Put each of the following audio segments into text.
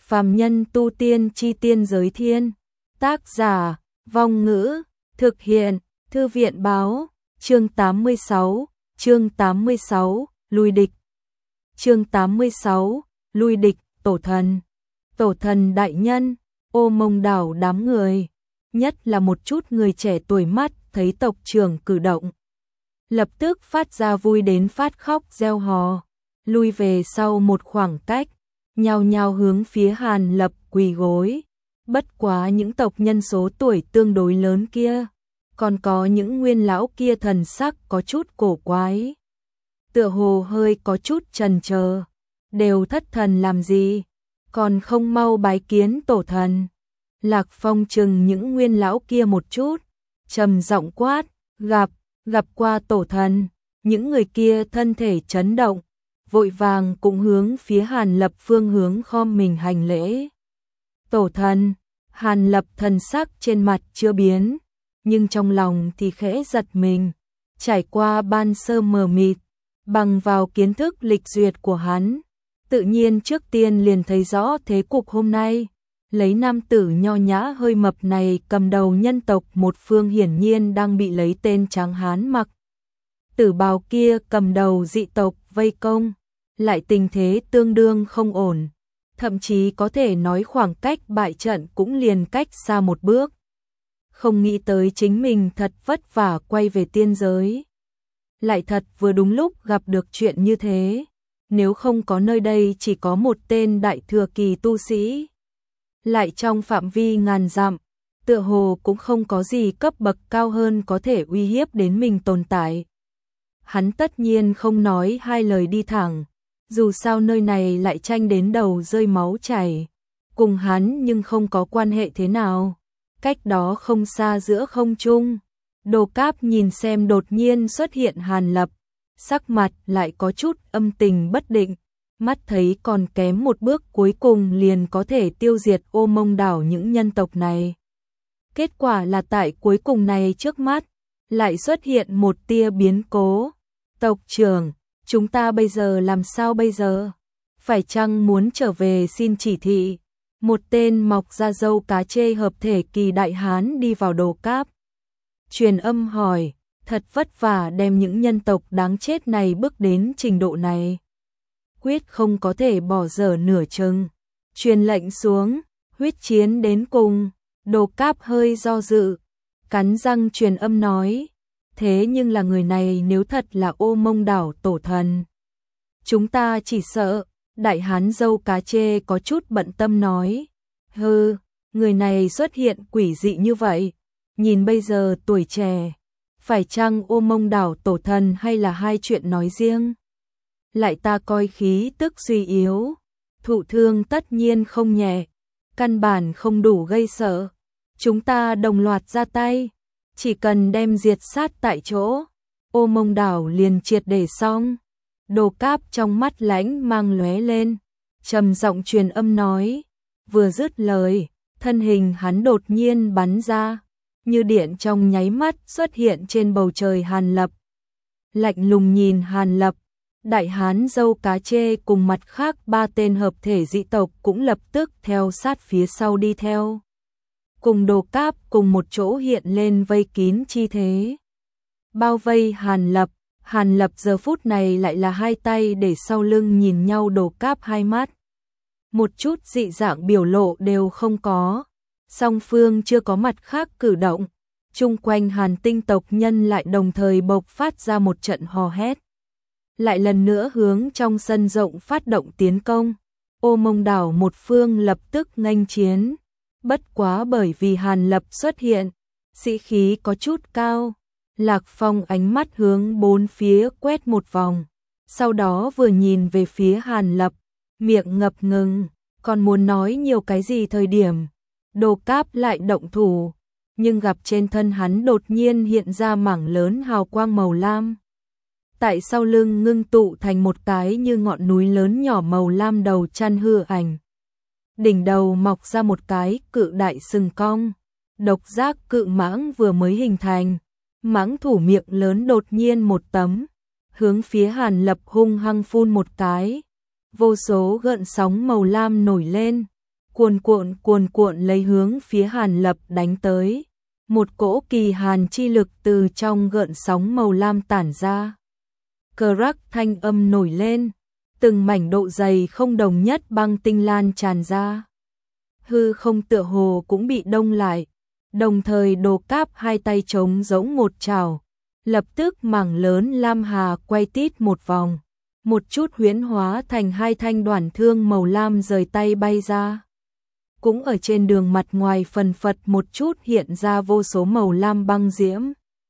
Phàm nhân tu tiên chi tiên giới thiên. Tác giả, Vong Ngữ, thực hiện, Thư viện báo, chương 86, lui địch. Chương 86, lui địch, tổ thần. Tổ thần đại nhân, Ô Mông Đảo đám người, nhất là một chút người trẻ tuổi mắt thấy tộc trưởng cử động. Lập tức phát ra vui đến phát khóc reo hò, lui về sau một khoảng cách, nhao nhao hướng phía Hàn Lập quỳ gối. Bất quá những tộc nhân số tuổi tương đối lớn kia, còn có những nguyên lão kia thần sắc có chút cổ quái. Tựa hồ hơi có chút chần chờ, đều thất thần làm gì, còn không mau bái kiến tổ thần. Lạc Phong chừng những nguyên lão kia một chút, trầm giọng quát, gặp qua tổ thần. Những người kia thân thể chấn động, vội vàng cũng hướng phía Hàn Lập phương hướng khom mình hành lễ. Tổ thần. Hàn Lập thần sắc trên mặt chưa biến, nhưng trong lòng thì khẽ giật mình. Trải qua ban sơ mờ mịt, bằng vào kiến thức lịch duyệt của hắn, tự nhiên trước tiên liền thấy rõ thế cục hôm nay. Lấy nam tử nho nhã hơi mập này cầm đầu nhân tộc một phương hiển nhiên đang bị lấy tên tráng hán mặc tử bào kia cầm đầu dị tộc vây công, lại tình thế tương đương không ổn. Thậm chí có thể nói khoảng cách bại trận cũng liền cách xa một bước. Không nghĩ tới chính mình thật vất vả quay về tiên giới, lại thật vừa đúng lúc gặp được chuyện như thế. Nếu không có nơi đây chỉ có một tên đại thừa kỳ tu sĩ, lại trong phạm vi ngàn dặm, tựa hồ cũng không có gì cấp bậc cao hơn có thể uy hiếp đến mình tồn tại. Hắn tất nhiên không nói hai lời đi thẳng, dù sao nơi này lại tranh đến đầu rơi máu chảy, cùng hắn nhưng không có quan hệ thế nào. Cách đó không xa giữa không trung, Đồ Cáp nhìn xem đột nhiên xuất hiện Hàn Lập, sắc mặt lại có chút âm tình bất định, mắt thấy còn kém một bước cuối cùng liền có thể tiêu diệt Ô Mông Đảo những nhân tộc này. Kết quả là tại cuối cùng này trước mắt, lại xuất hiện một tia biến cố. Tộc trưởng, chúng ta bây giờ làm sao bây giờ? Phải chăng muốn trở về xin chỉ thị? Một tên mọc ra râu cá chê hợp thể kỳ đại hán đi vào Đồ Cáp. Truyền âm hỏi, thật vất vả đem những nhân tộc đáng chết này bước đến trình độ này, quyết không có thể bỏ dở nửa chừng. Truyền lệnh xuống, huyết chiến đến cùng. Đồ Cáp hơi do dự, cắn răng truyền âm nói, thế nhưng là người này nếu thật là Ô Mông Đảo tổ thần, chúng ta chỉ sợ. Đại hán râu cá chê có chút bận tâm nói, hừ, người này xuất hiện quỷ dị như vậy, nhìn bây giờ tuổi trẻ, phải chăng Ô Mông Đảo tổ thần hay là hai chuyện nói riêng? Lại ta coi khí tức suy yếu, thụ thương tất nhiên không nhẹ, căn bản không đủ gây sợ. Chúng ta đồng loạt ra tay, chỉ cần đem diệt sát tại chỗ, Ô Mông Đảo liền triệt để xong. Đồ Cáp trong mắt lãnh mang lóe lên, trầm giọng truyền âm nói, vừa dứt lời, thân hình hắn đột nhiên bắn ra, như điện trong nháy mắt xuất hiện trên bầu trời Hàn Lập. Lạnh lùng nhìn Hàn Lập, đại hán râu cá chê cùng mặt khác ba tên hợp thể dị tộc cũng lập tức theo sát phía sau đi theo. Cùng Đồ Cáp cùng một chỗ hiện lên vây kín chi thế, bao vây Hàn Lập. Hàn Lập giờ phút này lại là hai tay để sau lưng nhìn nhau, Đồ Cáp hai mắt, một chút dị dạng biểu lộ đều không có. Song phương chưa có mặt khác cử động, chung quanh Hàn Tinh tộc nhân lại đồng thời bộc phát ra một trận hò hét, lại lần nữa hướng trong sân rộng phát động tiến công. Ô Mông Đảo một phương lập tức nghênh chiến, bất quá bởi vì Hàn Lập xuất hiện, sĩ khí có chút cao. Lạc Phong ánh mắt hướng bốn phía quét một vòng, sau đó vừa nhìn về phía Hàn Lập, miệng ngập ngừng, còn muốn nói nhiều cái gì thời điểm, Đồ Cáp lại động thủ, nhưng gặp trên thân hắn đột nhiên hiện ra mảng lớn hào quang màu lam. Tại sau lưng ngưng tụ thành một cái như ngọn núi lớn nhỏ màu lam đầu chăn hư ảnh. Đỉnh đầu mọc ra một cái cự đại sừng cong, độc giác cự mãng vừa mới hình thành. Mãng thủ miệng lớn đột nhiên một tấm, hướng phía Hàn Lập hung hăng phun một cái. Vô số gợn sóng màu lam nổi lên, cuồn cuộn lấy hướng phía Hàn Lập đánh tới. Một cỗ kỳ hàn chi lực từ trong gợn sóng màu lam tản ra. Cờ rắc thanh âm nổi lên, từng mảnh độ dày không đồng nhất băng tinh lan tràn ra. Hư không tựa hồ cũng bị đông lại, đồng thời Đồ Cáp hai tay trống giống một chảo, lập tức mảng lớn lam hà quay tít một vòng, một chút huyễn hóa thành hai thanh đoản thương màu lam rời tay bay ra. Cũng ở trên đường mặt ngoài phần phật một chút hiện ra vô số màu lam băng diễm,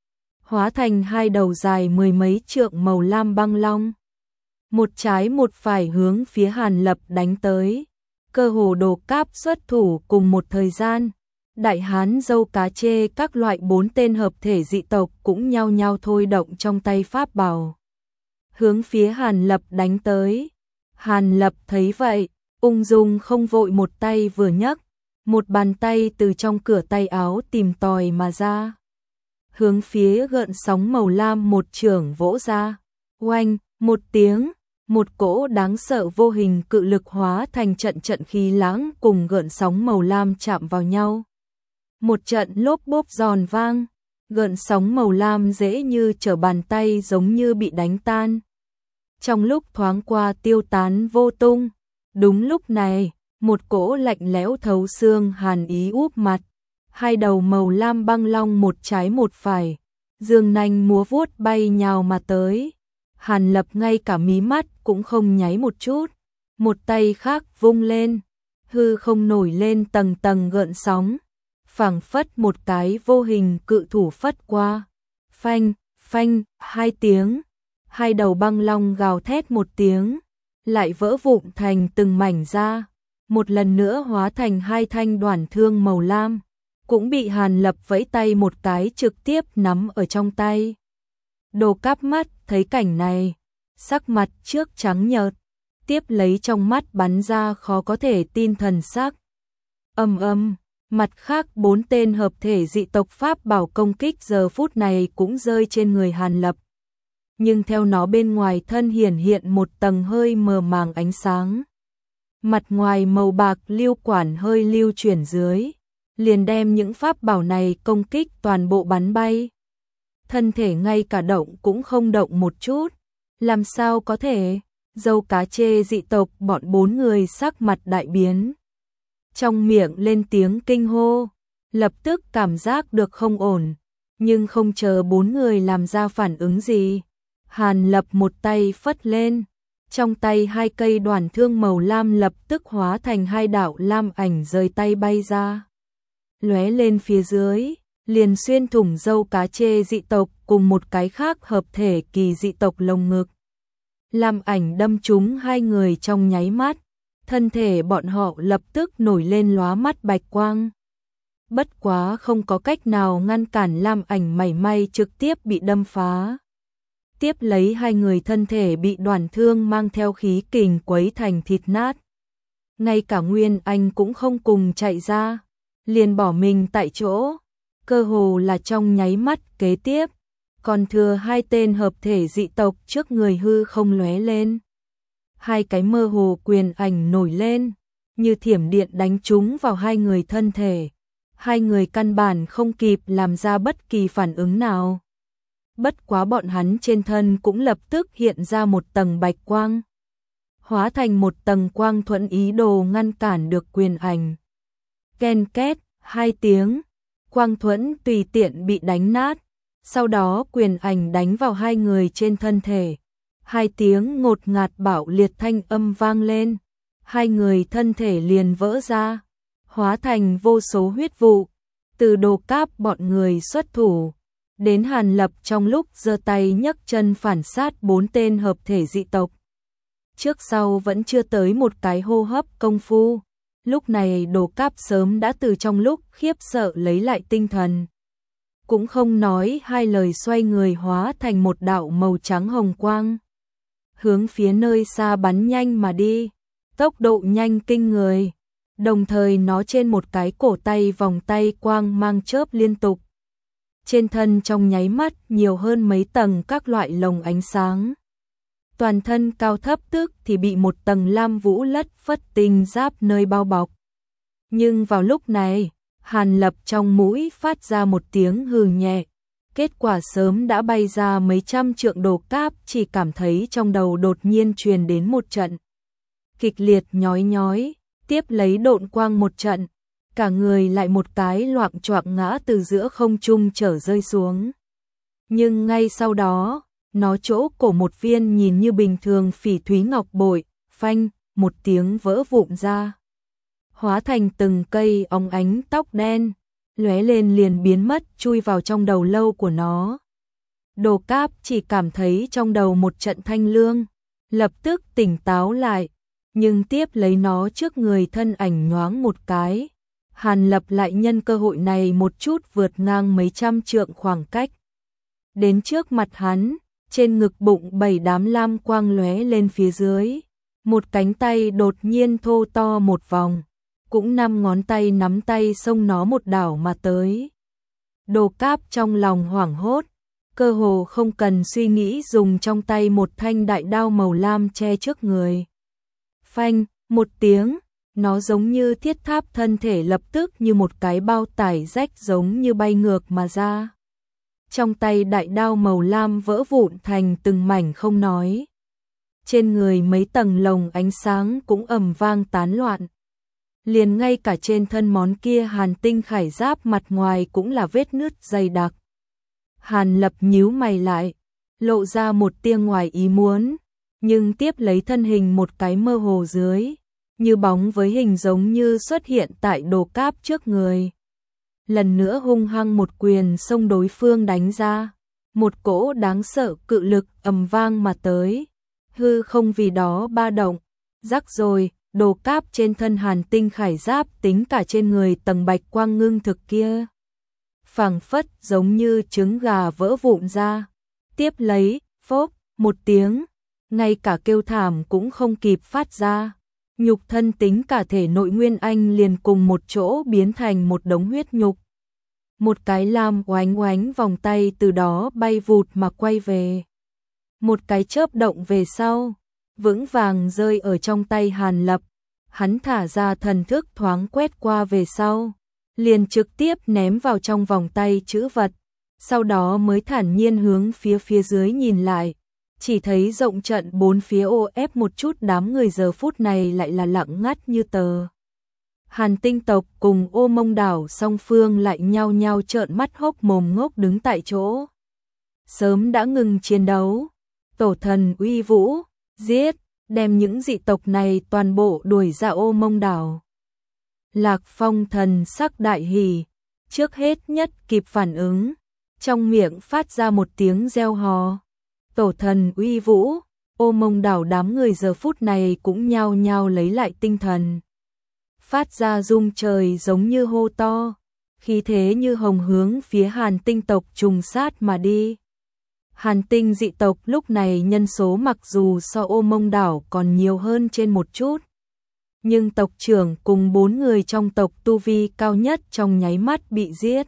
hóa thành hai đầu dài mười mấy trượng màu lam băng long. Một trái một phải hướng phía Hàn Lập đánh tới, cơ hồ Đồ Cáp xuất thủ cùng một thời gian. Đại hán dâu cá chê các loại 4 tên hợp thể dị tộc cũng nhao nhao thôi động trong tay pháp bảo, hướng phía Hàn Lập đánh tới. Hàn Lập thấy vậy, ung dung không vội, một tay vừa nhấc, một bàn tay từ trong cửa tay áo tìm tòi mà ra, hướng phía gợn sóng màu lam một chưởng vỗ ra. Oanh, một tiếng, một cỗ đáng sợ vô hình cự lực hóa thành trận trận khí lãng cùng gợn sóng màu lam chạm vào nhau. Một trận lốp bốp giòn vang, gợn sóng màu lam dễ như trở bàn tay giống như bị đánh tan. Trong lúc thoáng qua tiêu tán vô tung. Đúng lúc này, một cỗ lạnh lẽo thấu xương hàn ý úp mặt. Hai đầu màu lam băng long một trái một phải, dương nanh múa vuốt bay nhào mà tới. Hàn Lập ngay cả mí mắt cũng không nháy một chút, một tay khác vung lên, hư không nổi lên tầng tầng gợn sóng, phảng phất một cái vô hình cự thủ phất qua. Phanh, phanh, hai tiếng, hai đầu băng long gào thét một tiếng, lại vỡ vụn thành từng mảnh ra, một lần nữa hóa thành hai thanh đoản thương màu lam, cũng bị Hàn Lập vẫy tay một cái trực tiếp nắm ở trong tay. Đồ Cáp mắt thấy cảnh này, sắc mặt trước trắng nhợt, tiếp lấy trong mắt bắn ra khó có thể tin thần sắc. Mặt khác 4 tên hợp thể dị tộc pháp bảo công kích giờ phút này cũng rơi trên người Hàn Lập. Nhưng theo nó bên ngoài thân hiển hiện một tầng hơi mờ màng ánh sáng. Mặt ngoài màu bạc lưu quản hơi lưu chuyển dưới, liền đem những pháp bảo này công kích toàn bộ bắn bay. Thân thể ngay cả động cũng không động một chút, làm sao có thể? Dâu cá chê dị tộc bọn 4 người sắc mặt đại biến. Trong miệng lên tiếng kinh hô, lập tức cảm giác được không ổn, nhưng không chờ 4 người làm ra phản ứng gì. Hàn Lập một tay phất lên, trong tay hai cây đoản thương màu lam lập tức hóa thành hai đạo lam ảnh rời tay bay ra. Lóe lên phía dưới, liền xuyên thủng dâu cá chê dị tộc cùng một cái khác hợp thể kỳ dị tộc lồng ngực. Lam ảnh đâm trúng hai người trong nháy mắt, thân thể bọn họ lập tức nổi lên lóa mắt bạch quang. Bất quá không có cách nào ngăn cản lam ảnh mảy may, trực tiếp bị đâm phá. Tiếp lấy hai người thân thể bị đoản thương mang theo khí kình quấy thành thịt nát. Ngay cả Nguyên Anh cũng không cùng chạy ra, liền bỏ mình tại chỗ, cơ hồ là trong nháy mắt kế tiếp. Còn thừa hai tên hợp thể dị tộc trước người hư không lóe lên. Hai cái mơ hồ quyền ảnh nổi lên, như thiểm điện đánh trúng vào hai người thân thể. Hai người căn bản không kịp làm ra bất kỳ phản ứng nào. Bất quá bọn hắn trên thân cũng lập tức hiện ra một tầng bạch quang, hóa thành một tầng quang thuẫn ý đồ ngăn cản được quyền ảnh. Ken két, hai tiếng, quang thuẫn tùy tiện bị đánh nát. Sau đó quyền ảnh đánh vào hai người trên thân thể. Hai tiếng ngột ngạt bạo liệt thanh âm vang lên. Hai người thân thể liền vỡ ra, hóa thành vô số huyết vụ. Từ Đồ Cáp bọn người xuất thủ, đến Hàn Lập trong lúc giơ tay nhấc chân phản sát 4 tên hợp thể dị tộc. Trước sau vẫn chưa tới một cái hô hấp công phu. Lúc này Đồ Cáp sớm đã từ trong lúc khiếp sợ lấy lại tinh thần. Cũng không nói hai lời, xoay người hóa thành một đạo màu trắng hồng quang, hướng phía nơi xa bắn nhanh mà đi, tốc độ nhanh kinh người. Đồng thời nó trên một cái cổ tay vòng tay quang mang chớp liên tục. Trên thân trong nháy mắt nhiều hơn mấy tầng các loại lồng ánh sáng. Toàn thân cao thấp tức thì bị một tầng lam vũ lất phất tinh giáp nơi bao bọc. Nhưng vào lúc này, Hàn Lập trong mũi phát ra một tiếng hừ nhẹ. Kết quả sớm đã bay ra mấy trăm trượng. Đồ Cáp chỉ cảm thấy trong đầu đột nhiên truyền đến một trận kịch liệt nhói nhói, tiếp lấy độn quang một trận, cả người lại một cái loạng choạng ngã từ giữa không trung trở rơi xuống. Nhưng ngay sau đó, nó chỗ cổ một viên nhìn như bình thường phỉ thúy ngọc bội, phanh, một tiếng vỡ vụn ra. Hóa thành từng cây óng ánh tóc đen, lóe lên liền biến mất chui vào trong đầu lâu của nó. Đồ Cáp chỉ cảm thấy trong đầu một trận thanh lương, lập tức tỉnh táo lại, nhưng tiếp lấy nó trước người thân ảnh nhoáng một cái. Hàn Lập lại nhân cơ hội này một chút vượt ngang mấy trăm trượng khoảng cách. Đến trước mặt hắn, trên ngực bụng 7 đám lam quang lóe lên phía dưới. Một cánh tay đột nhiên thô to một vòng, cũng 5 ngón tay nắm tay xông nó một đảo mà tới. Đồ Cáp trong lòng hoảng hốt, cơ hồ không cần suy nghĩ dùng trong tay một thanh đại đao màu lam che trước người. Phanh, một tiếng, nó giống như thiết tháp, thân thể lập tức như một cái bao tải rách giống như bay ngược mà ra. Trong tay đại đao màu lam vỡ vụn thành từng mảnh không nói. Trên người mấy tầng lồng ánh sáng cũng ầm vang tán loạn. Liền ngay cả trên thân món kia hàn tinh khải giáp mặt ngoài cũng là vết nứt dày đặc. Hàn Lập nhíu mày lại, lộ ra một tia ngoài ý muốn, nhưng tiếp lấy thân hình một cái mơ hồ dưới, như bóng với hình giống như xuất hiện tại Đồ Cáp trước người. Lần nữa hung hăng một quyền xông đối phương đánh ra, một cỗ đáng sợ cự lực ầm vang mà tới. Hư không vì đó ba động, rắc rồi, Đồ Cáp trên thân hàn tinh khải giáp tính cả trên người tầng bạch quang ngưng thực kia, phảng phất giống như trứng gà vỡ vụn ra. Tiếp lấy, phốp, một tiếng, ngay cả kêu thảm cũng không kịp phát ra. Nhục thân tính cả thể nội nguyên anh liền cùng một chỗ biến thành một đống huyết nhục. Một cái lam oánh oánh vòng tay từ đó bay vụt mà quay về. Một cái chớp động về sau, vững vàng rơi ở trong tay Hàn Lập. Hắn thả ra thần thức thoáng quét qua về sau, liền trực tiếp ném vào trong vòng tay chữ vật. Sau đó mới thản nhiên hướng phía dưới nhìn lại, chỉ thấy rộng trận bốn phía ô ép một chút, đám người giờ phút này lại là lặng ngắt như tờ. Hàn Tinh tộc cùng Ô Mông đảo song phương lại nhao nhao trợn mắt hốc mồm ngốc đứng tại chỗ. Sớm đã ngừng chiến đấu, tổ thần uy vũ, giết, đem những dị tộc này toàn bộ đuổi ra Ô Mông đảo. Lạc Phong thần sắc đại hỉ, trước hết nhất kịp phản ứng, trong miệng phát ra một tiếng reo hò. Tổ thần uy vũ, Ô Mông đảo đám người giờ phút này cũng nhao nhao lấy lại tinh thần. Phát ra rung trời giống như hô to, khí thế như hồng hướng phía Hàn Tinh tộc trùng sát mà đi. Hàn Tinh dị tộc lúc này nhân số mặc dù so Ô Mông đảo còn nhiều hơn trên một chút, nhưng tộc trưởng cùng 4 người trong tộc tu vi cao nhất trong nháy mắt bị giết.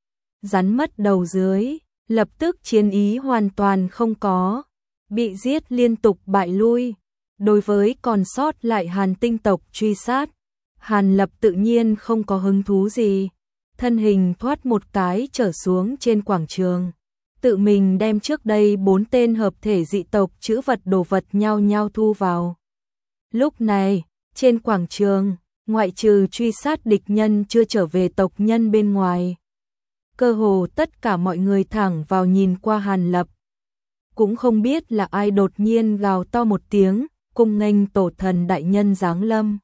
Rắn mất đầu dưới, lập tức chiến ý hoàn toàn không có, bị giết liên tục bại lui. Đối với còn sót lại Hàn Tinh tộc truy sát, Hàn Lập tự nhiên không có hứng thú gì, thân hình thoát một cái trở xuống trên quảng trường, tự mình đem trước đây 4 tên hợp thể dị tộc trữ vật đồ vật nhao nhao thu vào. Lúc này, trên quảng trường, ngoại trừ truy sát địch nhân chưa trở về tộc nhân bên ngoài, cơ hồ tất cả mọi người thẳng vào nhìn qua Hàn Lập. Cũng không biết là ai đột nhiên gào to một tiếng, cung nghênh tổ thần đại nhân giáng lâm.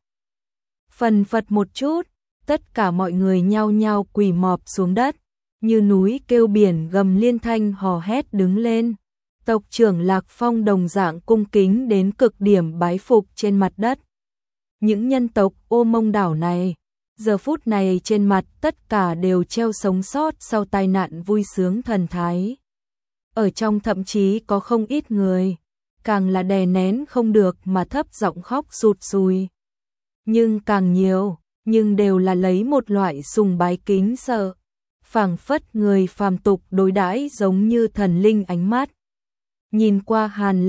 Phần phật một chút, tất cả mọi người nhao nhao quỳ mọp xuống đất, như núi kêu biển gầm liên thanh hò hét đứng lên. Tộc trưởng Lạc Phong đồng dạng cung kính đến cực điểm bái phục trên mặt đất. Những nhân tộc Ô Mông đảo này, giờ phút này trên mặt tất cả đều treo sống sót sau tai nạn vui sướng thần thái. Ở trong thậm chí có không ít người, càng là đè nén không được mà thấp giọng khóc sụt sùi. Nhưng càng nhiều, nhưng đều là lấy một loại sùng bái kính sợ, phảng phất người phàm tục đối đãi giống như thần linh ánh mắt. Nhìn qua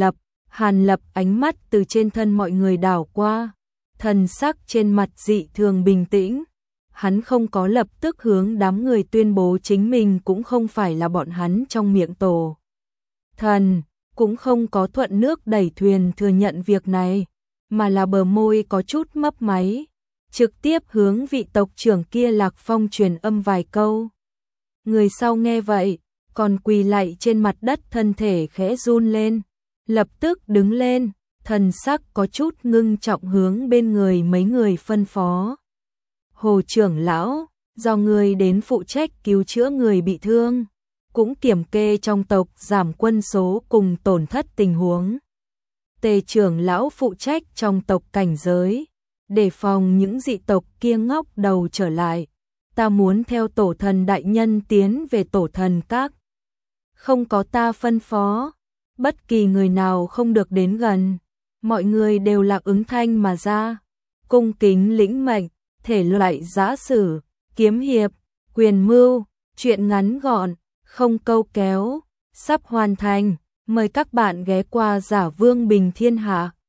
Hàn Lập ánh mắt từ trên thân mọi người đảo qua, thần sắc trên mặt dị thường bình tĩnh, hắn không có lập tức hướng đám người tuyên bố chính mình cũng không phải là bọn hắn trong miệng tổ thần, cũng không có thuận nước đẩy thuyền thừa nhận việc này, mà là bờ môi có chút mấp máy, trực tiếp hướng vị tộc trưởng kia Lạc Phong truyền âm vài câu. Người sau nghe vậy, còn quỳ lạy trên mặt đất, thân thể khẽ run lên, lập tức đứng lên, thần sắc có chút ngưng trọng hướng bên người mấy người phân phó. Hồ trưởng lão, do người đến phụ trách cứu chữa người bị thương, cũng kiểm kê trong tộc giảm quân số cùng tổn thất tình huống. Tề trưởng lão phụ trách trong tộc cảnh giới, đề phòng những dị tộc kia ngóc đầu trở lại. Ta muốn theo tổ thần đại nhân tiến về tổ thần các. Không có ta phân phó, bất kỳ người nào không được đến gần. Mọi người đều là ứng thanh mà ra, cung kính lĩnh mệnh, thể loại giã sử, kiếm hiệp, quyền mưu, chuyện ngắn gọn, không câu kéo, sắp hoàn thành. Mời các bạn ghé qua Giả Vương Bình Thiên Hạ.